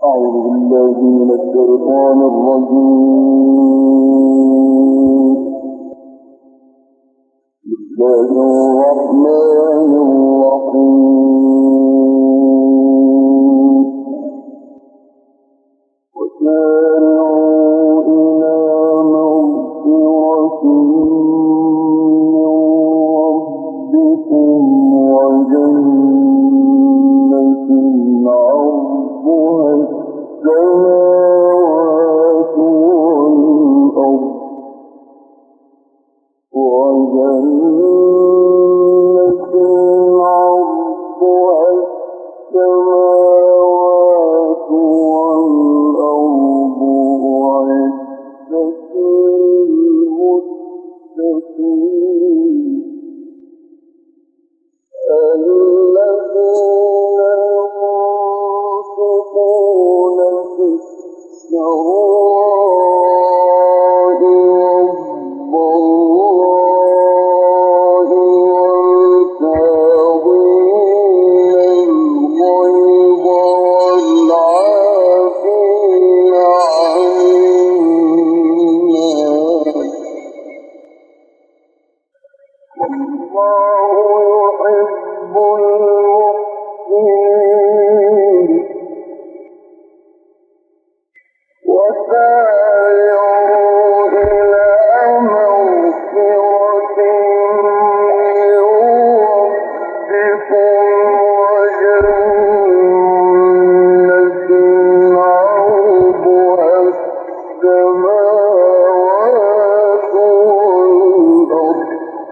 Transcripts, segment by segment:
أعوذ بالله من الشيطان الرجيم. بسم الله الرحمن الرحيم. وسارعوا إلى مغفرة من ربكم وجنة عرضها السماوات والأرض أعدت للمتقين الذين ينفقون في السراء والضراء والكاظمين الغيظ والعافين عن الناس والله يحب المحسنين. وسارعوا إلى مغفرة من ربكم وجنة عرضها السماوات والأرض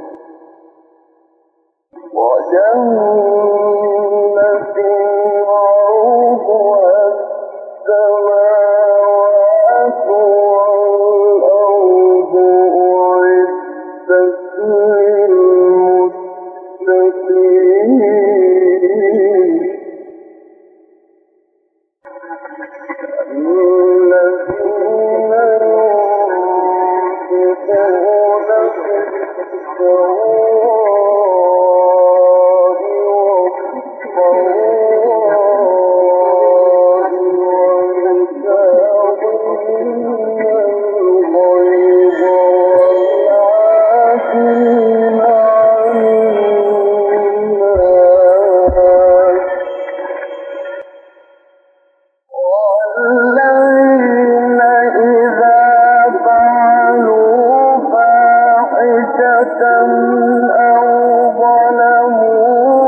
أعدت للمتقين الذين ينفقون في السراء والضراء والكاظمين الغيظ والعافين عن الناس والذين إذا فعلوا فاحشة أو ظلموا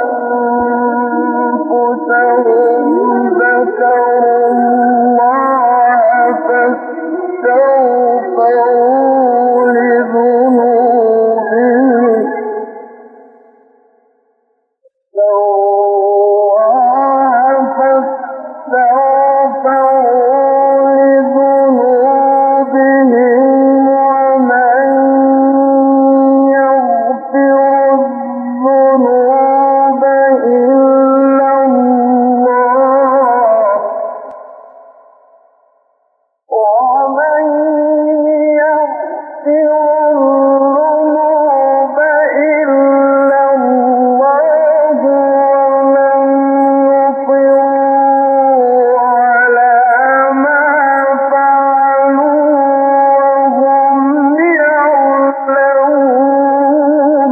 أنفسهم ذكروا الله فاستغفروا لذنوبهم ومن يغفر الذنوب إلا الله ومن يغفر الذنوب إلا الله ولم يصروا على ما فعلوا وهم يعلمون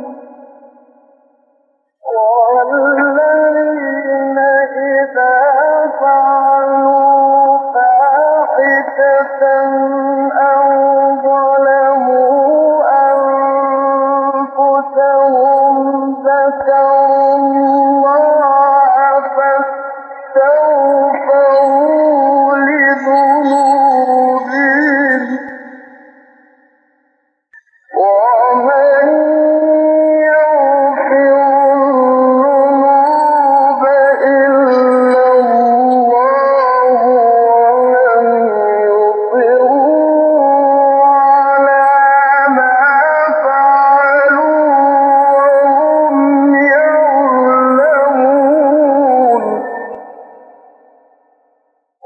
والذين إذا فعلوا فاحشة أو ظلموا أنفسهم ذكروا الله فاستغفروا لذنوبهم ومن يغفر الذنوب إلا الله ولم يصروا على ما فعلوا وهم يعلمون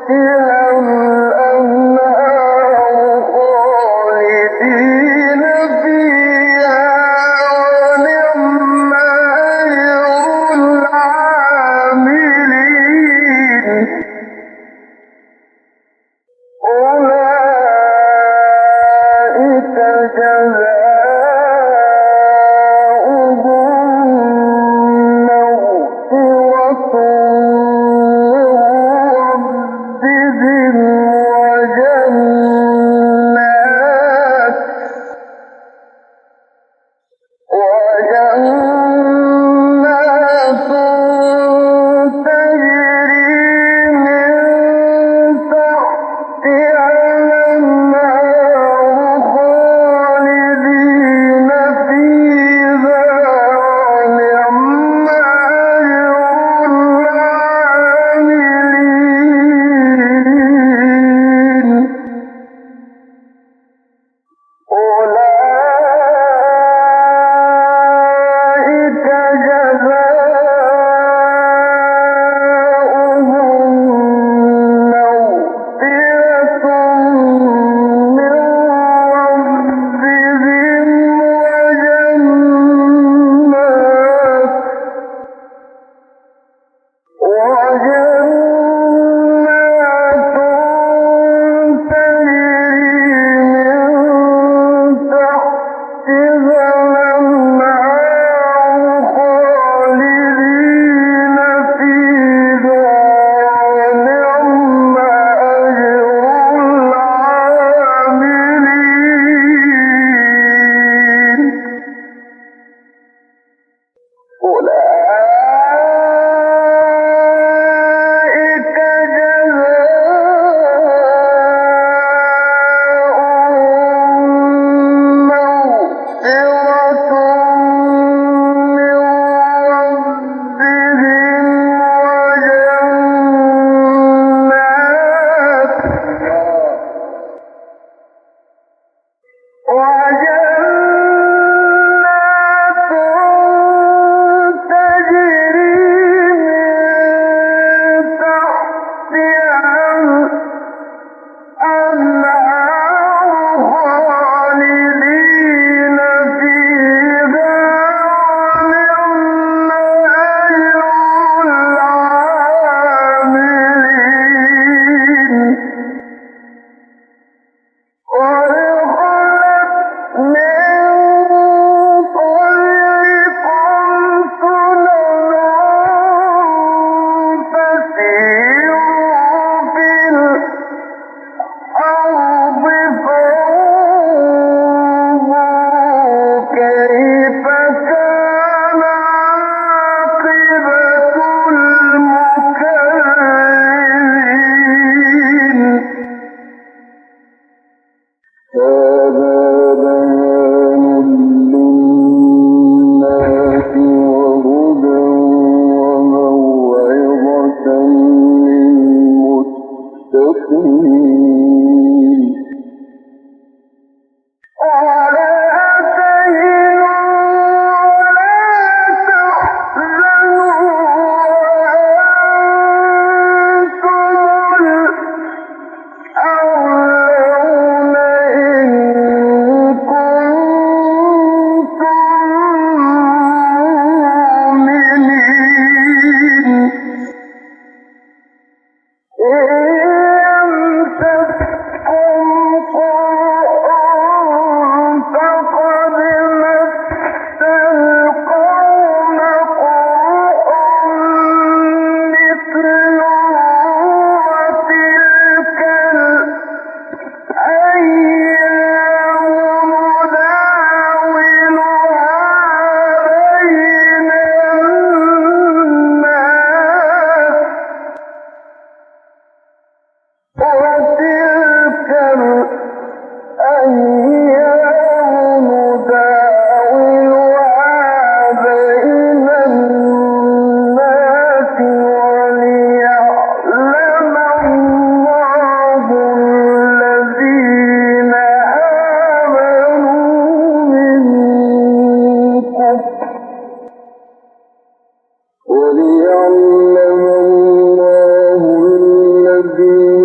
وليعلم الله الذين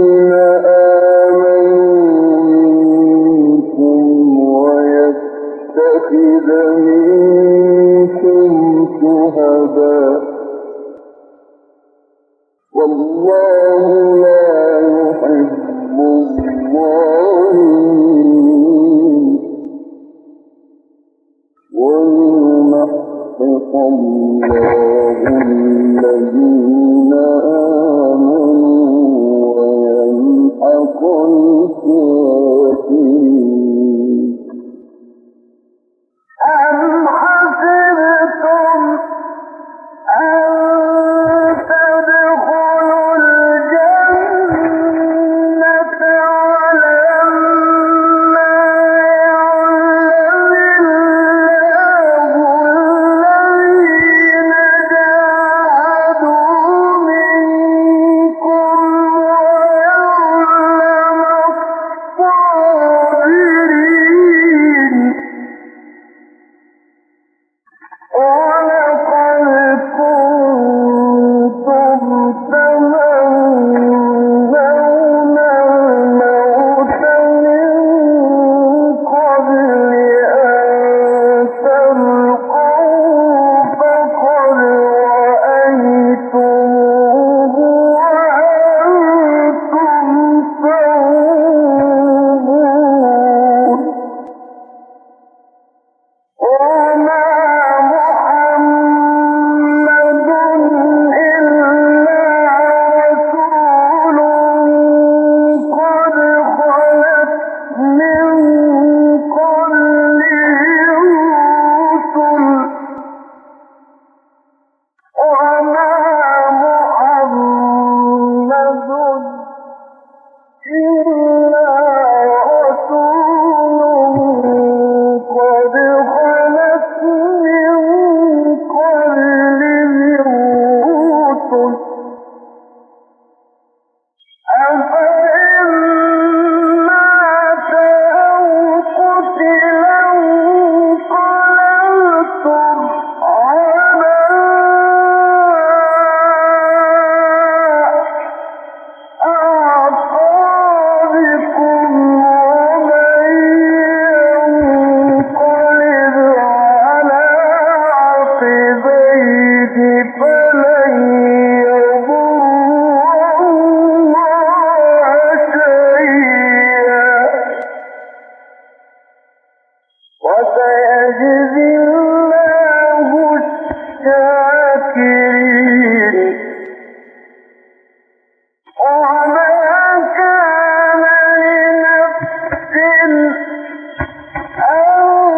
الله الذين آمنوا ويمحق الكافرين. أم حسبتم أن تدخلوا الجنة ولما يعلم الله الذين جاهدوا منكم ويعلم الصابرين. ولقد كنتم تمنون الموت من قبل أن تلقوه فقد رأيتموه وأنتم تنظرون. وما محمد إلا رسول قد خلت من قبله الرسل. وما محمد إلا رسول قد خلت من قبله الرسل. أفإن مات أو قتل انقلبتم على أعقابكم ومن ينقلب على عقبيه فلن يضر الله شيئا وسيجزي الله الشاكرين. وما كان لنفس أن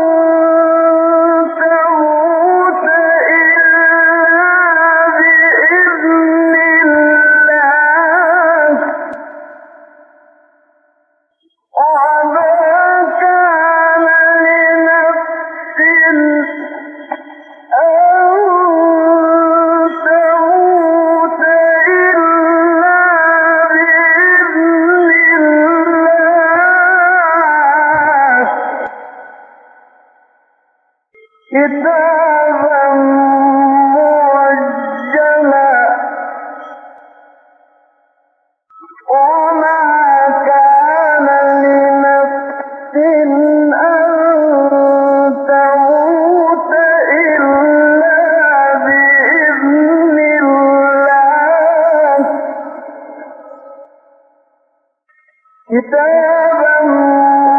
تموت إلا بإذن الله. وما كان لنفس أن تموت إلا بإذن الله كتابا مؤجلا. وما كان لنفس أن تموت إلا بإذن الله كتابا